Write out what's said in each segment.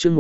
chương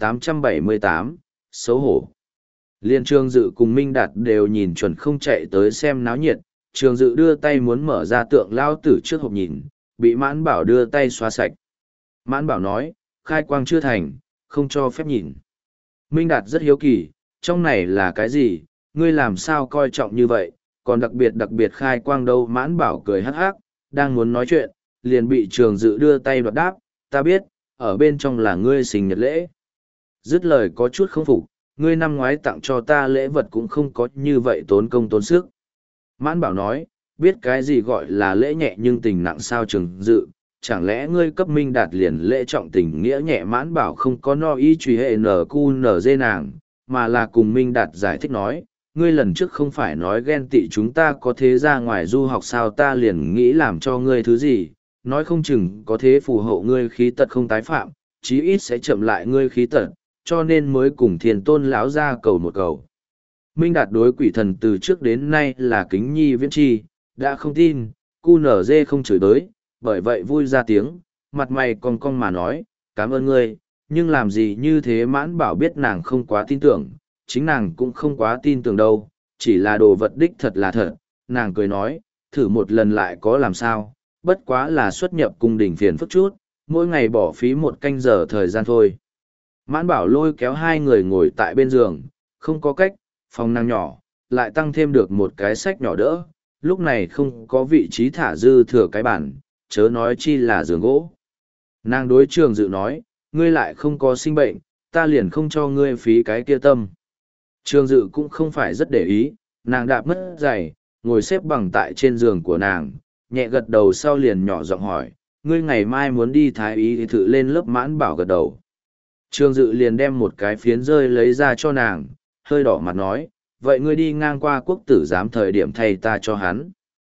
1878, xấu hổ. Liên Trường Dự cùng Minh Đạt đều nhìn chuẩn không chạy tới xem náo nhiệt, Trường Dự đưa tay muốn mở ra tượng lao tử trước hộp nhìn, bị Mãn Bảo đưa tay xóa sạch. Mãn Bảo nói, khai quang chưa thành, không cho phép nhìn. Minh Đạt rất hiếu kỳ, trong này là cái gì, ngươi làm sao coi trọng như vậy, còn đặc biệt khai quang đâu. Mãn Bảo cười hắc hắc, đang muốn nói chuyện, liền bị Trường Dự đưa tay đoạt đáp, ta biết, ở bên trong là ngươi sinh nhật lễ. Dứt lời có chút không phục, ngươi năm ngoái tặng cho ta lễ vật cũng không có như vậy tốn công tốn sức. Mãn Bảo nói, biết cái gì gọi là lễ nhẹ nhưng tình nặng sao. Trường Dự, chẳng lẽ ngươi cấp Minh Đạt liền lễ trọng tình nghĩa nhẹ. Mãn Bảo không có no ý truy hệ NQNZ nàng, mà là cùng Minh Đạt giải thích nói, ngươi lần trước không phải nói ghen tị chúng ta có thế ra ngoài du học sao, ta liền nghĩ làm cho ngươi thứ gì, nói không chừng có thế phù hộ ngươi khí tật không tái phạm, chí ít sẽ chậm lại ngươi khí tật, cho nên mới cùng Thiên Tôn lão ra cầu một cầu. Minh Đạt đối quỷ thần từ trước đến nay là kính nhi viễn chi, đã không tin, QNZ không chửi tới, bởi vậy vui ra tiếng, mặt mày cong cong mà nói, cảm ơn ngươi, nhưng làm gì như thế. Mãn Bảo biết nàng không quá tin tưởng, chính nàng cũng không quá tin tưởng đâu, chỉ là đồ vật đích thật là thật, nàng cười nói, thử một lần lại có làm sao, bất quá là xuất nhập cung đình phiền phức chút, mỗi ngày bỏ phí 1 canh giờ thời gian thôi. Mãn Bảo lôi kéo hai người ngồi tại bên giường, không có cách, phòng nàng nhỏ, lại tăng thêm được một cái sách nhỏ đỡ, lúc này không có vị trí thả dư thừa cái bản, chớ nói chi là giường gỗ. Nàng đối Trường Dự nói, ngươi lại không có sinh bệnh, ta liền không cho ngươi phí cái kia tâm. Trường Dự cũng không phải rất để ý, nàng đạp mất giày, ngồi xếp bằng tại trên giường của nàng, nhẹ gật đầu sau liền nhỏ giọng hỏi, ngươi ngày mai muốn đi thái y thì thử lên lớp. Mãn Bảo gật đầu. Trường Dự liền đem một cái phiến rơi lấy ra cho nàng, hơi đỏ mặt nói, vậy ngươi đi ngang qua quốc tử giám thời điểm thay ta cho hắn.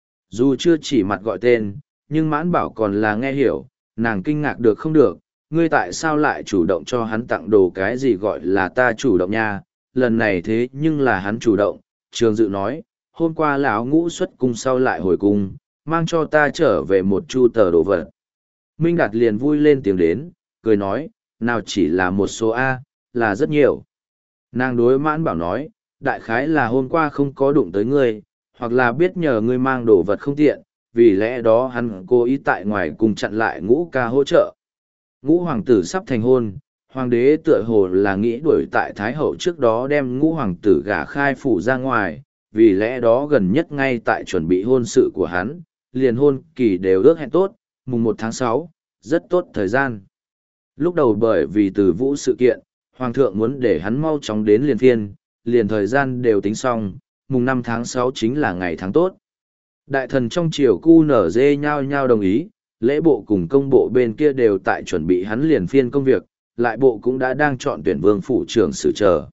Dù chưa chỉ mặt gọi tên, nhưng Mãn Bảo còn là nghe hiểu, nàng kinh ngạc được không được, ngươi tại sao lại chủ động cho hắn tặng đồ. Cái gì gọi là ta chủ động nha, lần này thế nhưng là hắn chủ động. Trường Dự nói, hôm qua lão Ngũ xuất cung sau lại hồi cung, mang cho ta trở về một chu tờ đồ vật. Minh Đạt liền vui lên tiếng đến, cười nói, nào chỉ là một số A, là rất nhiều. Nàng đối Mãn Bảo nói, đại khái là hôm qua không có đụng tới ngươi, hoặc là biết nhờ ngươi mang đồ vật không tiện, vì lẽ đó hắn cố ý tại ngoài cùng chặn lại Ngũ ca hỗ trợ. Ngũ hoàng tử sắp thành hôn, hoàng đế tựa hồ là nghĩ đuổi tại Thái hậu trước đó đem Ngũ hoàng tử gả khai phủ ra ngoài, vì lẽ đó gần nhất ngay tại chuẩn bị hôn sự của hắn, liền hôn kỳ đều ước hẹn tốt, mùng 1 tháng 6, rất tốt thời gian. Lúc đầu bởi vì Từ Vũ sự kiện, hoàng thượng muốn để hắn mau chóng đến liền phiên, liền thời gian đều tính xong, mùng 5 tháng 6 chính là ngày tháng tốt. Đại thần trong triều QNZ nhao nhao đồng ý, lễ bộ cùng công bộ bên kia đều tại chuẩn bị hắn liền phiên công việc, lại bộ cũng đã đang chọn tuyển vương phủ trưởng sự chờ.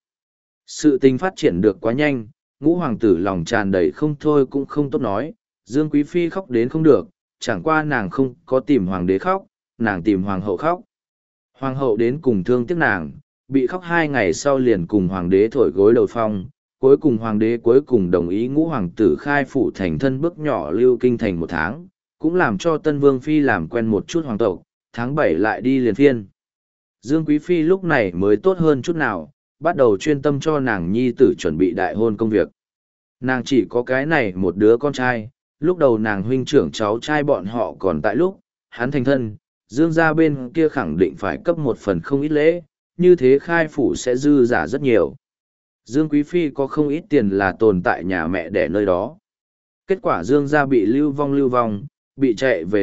Sự tình phát triển được quá nhanh, Ngũ hoàng tử lòng tràn đầy không thôi cũng không tốt nói, Dương Quý Phi khóc đến không được, chẳng qua nàng không có tìm hoàng đế khóc, nàng tìm hoàng hậu khóc. Hoàng hậu đến cùng thương tiếc nàng, bị khóc 2 ngày sau liền cùng hoàng đế thổi gối đầu phong, cuối cùng hoàng đế cuối cùng đồng ý Ngũ hoàng tử khai phủ thành thân bước nhỏ lưu kinh thành 1 tháng, cũng làm cho Tân Vương Phi làm quen một chút hoàng tộc, tháng 7 lại đi liền phiên. Dương Quý Phi lúc này mới tốt hơn chút nào, bắt đầu chuyên tâm cho nàng nhi tử chuẩn bị đại hôn công việc. Nàng chỉ có cái này một đứa con trai, lúc đầu nàng huynh trưởng cháu trai bọn họ còn tại lúc, hắn thành thân, Dương gia bên kia khẳng định phải cấp một phần không ít lễ, như thế khai phủ sẽ dư giả rất nhiều. Dương Quý Phi có không ít tiền là tồn tại nhà mẹ đẻ nơi đó. Kết quả Dương gia bị lưu vong, bị chạy về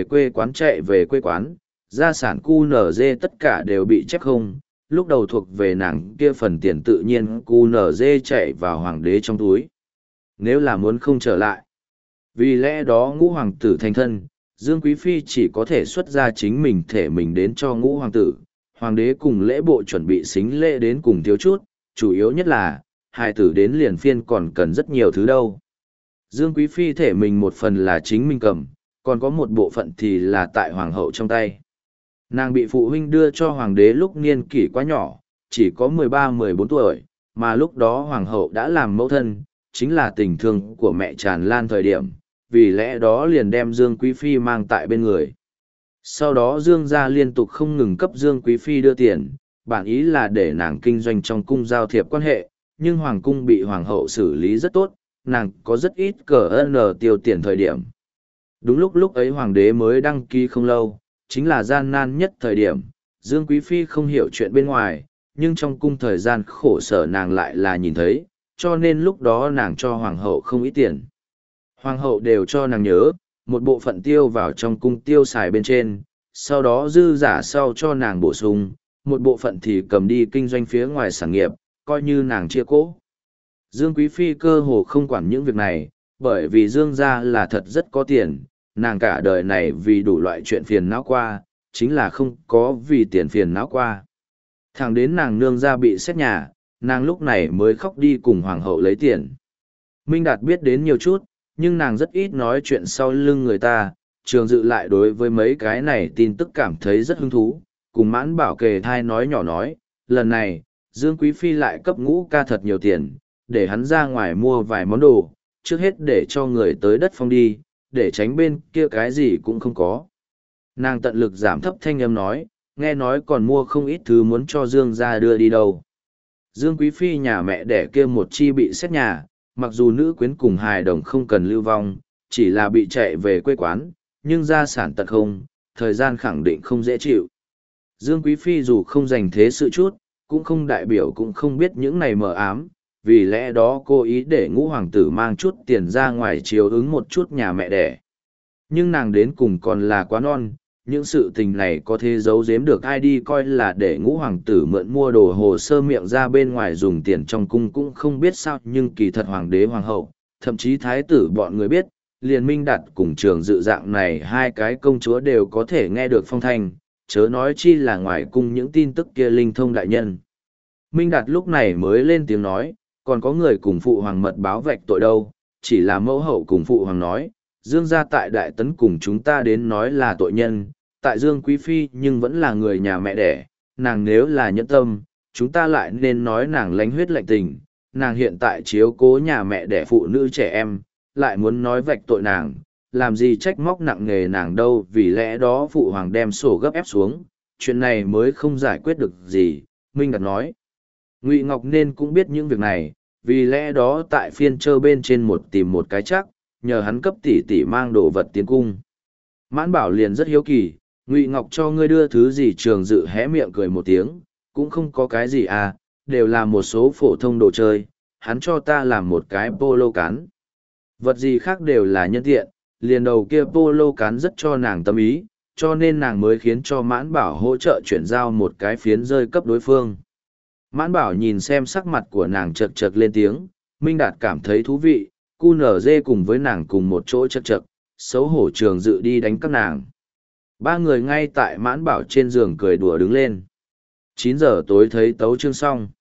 quê quán, gia sản QNZ tất cả đều bị chép không, lúc đầu thuộc về nàng kia phần tiền tự nhiên QNZ chạy vào hoàng đế trong túi. Nếu là muốn không trở lại. Vì lẽ đó Ngũ hoàng tử thành thân, Dương Quý Phi chỉ có thể xuất ra chính mình thể mình đến cho Ngũ hoàng tử, hoàng đế cùng lễ bộ chuẩn bị xính lễ đến cùng thiếu chút, chủ yếu nhất là, hài tử đến liền phiên còn cần rất nhiều thứ đâu. Dương Quý Phi thể mình một phần là chính mình cầm, còn có một bộ phận thì là tại hoàng hậu trong tay. Nàng bị phụ huynh đưa cho hoàng đế lúc niên kỷ quá nhỏ, chỉ có 13-14 tuổi, mà lúc đó hoàng hậu đã làm mẫu thân, chính là tình thương của mẹ tràn lan thời điểm, vì lẽ đó liền đem Dương Quý Phi mang tại bên người. Sau đó Dương gia liên tục không ngừng cấp Dương Quý Phi đưa tiền, bản ý là để nàng kinh doanh trong cung giao thiệp quan hệ, nhưng hoàng cung bị hoàng hậu xử lý rất tốt, nàng có rất ít cờ tiêu tiền thời điểm. Đúng lúc ấy hoàng đế mới đăng ký không lâu, chính là gian nan nhất thời điểm, Dương Quý Phi không hiểu chuyện bên ngoài, nhưng trong cung thời gian khổ sở nàng lại là nhìn thấy, cho nên lúc đó nàng cho hoàng hậu không ít tiền. Hoàng hậu đều cho nàng nhớ, một bộ phận tiêu vào trong cung tiêu xài bên trên, sau đó dư giả sau cho nàng bổ sung, một bộ phận thì cầm đi kinh doanh phía ngoài sản nghiệp, coi như nàng chia cỗ. Dương Quý Phi cơ hồ không quản những việc này, bởi vì Dương gia là thật rất có tiền, nàng cả đời này vì đủ loại chuyện phiền não qua, chính là không có vì tiền phiền não qua. Thẳng đến nàng nương gia bị xét nhà, nàng lúc này mới khóc đi cùng hoàng hậu lấy tiền. Minh Đạt biết đến nhiều chút, nhưng nàng rất ít nói chuyện sau lưng người ta, Trường Dự lại đối với mấy cái này tin tức cảm thấy rất hứng thú, cùng Mãn Bảo kề thai nói nhỏ nói, lần này, Dương Quý Phi lại cấp Ngũ ca thật nhiều tiền, để hắn ra ngoài mua vài món đồ, trước hết để cho người tới đất phong đi, để tránh bên kia cái gì cũng không có. Nàng tận lực giảm thấp thanh âm nói, nghe nói còn mua không ít thứ muốn cho Dương ra đưa đi đâu. Dương Quý Phi nhà mẹ đẻ kia một chi bị xét nhà, mặc dù nữ quyến cùng hài đồng không cần lưu vong, chỉ là bị chạy về quê quán, nhưng gia sản tật không, thời gian khẳng định không dễ chịu. Dương Quý Phi dù không dành thế sự chút, cũng không đại biểu cũng không biết những này mờ ám, vì lẽ đó cô ý để Ngũ hoàng tử mang chút tiền ra ngoài chiếu ứng một chút nhà mẹ đẻ. Nhưng nàng đến cùng còn là quá non, những sự tình này có thể giấu giếm được ai đi coi là để Ngũ hoàng tử mượn mua đồ hồ sơ miệng ra bên ngoài dùng tiền trong cung cũng không biết sao, nhưng kỳ thật hoàng đế hoàng hậu, thậm chí thái tử bọn người biết, liền Minh Đạt cùng Trường Dự dạng này hai cái công chúa đều có thể nghe được phong thanh, chớ nói chi là ngoài cung những tin tức kia linh thông đại nhân. Minh Đạt lúc này mới lên tiếng nói, còn có người cùng phụ hoàng mật báo vạch tội đâu, chỉ là mẫu hậu cùng phụ hoàng nói, Dương gia tại Đại Tấn cùng chúng ta đến nói là tội nhân, tại Dương Quý Phi nhưng vẫn là người nhà mẹ đẻ, nàng nếu là nhẫn tâm, chúng ta lại nên nói nàng lánh huyết lạnh tình, nàng hiện tại chiếu cố nhà mẹ đẻ phụ nữ trẻ em, lại muốn nói vạch tội nàng, làm gì trách móc nặng nề nàng đâu, vì lẽ đó phụ hoàng đem sổ gấp ép xuống, chuyện này mới không giải quyết được gì, Minh Đạt nói. Ngụy Ngọc nên cũng biết những việc này, vì lẽ đó tại phiên chơ bên trên tìm một cái chắc, nhờ hắn cấp tỷ tỷ mang đồ vật tiến cung. Mãn Bảo liền rất hiếu kỳ, Ngụy Ngọc cho ngươi đưa thứ gì? Trường Dự hé miệng cười một tiếng, cũng không có cái gì à, đều là một số phổ thông đồ chơi, hắn cho ta làm một cái polo cán. Vật gì khác đều là nhân tiện, liền đầu kia polo cán rất cho nàng tâm ý, cho nên nàng mới khiến cho Mãn Bảo hỗ trợ chuyển giao một cái phiến rơi cấp đối phương. Mãn Bảo nhìn xem sắc mặt của nàng chật chật lên tiếng, Minh Đạt cảm thấy thú vị, cu nở dê cùng với nàng cùng một chỗ chật chật, xấu hổ Trường Dự đi đánh các nàng. Ba người ngay tại Mãn Bảo trên giường cười đùa đứng lên. 9 giờ tối thấy tấu chương xong.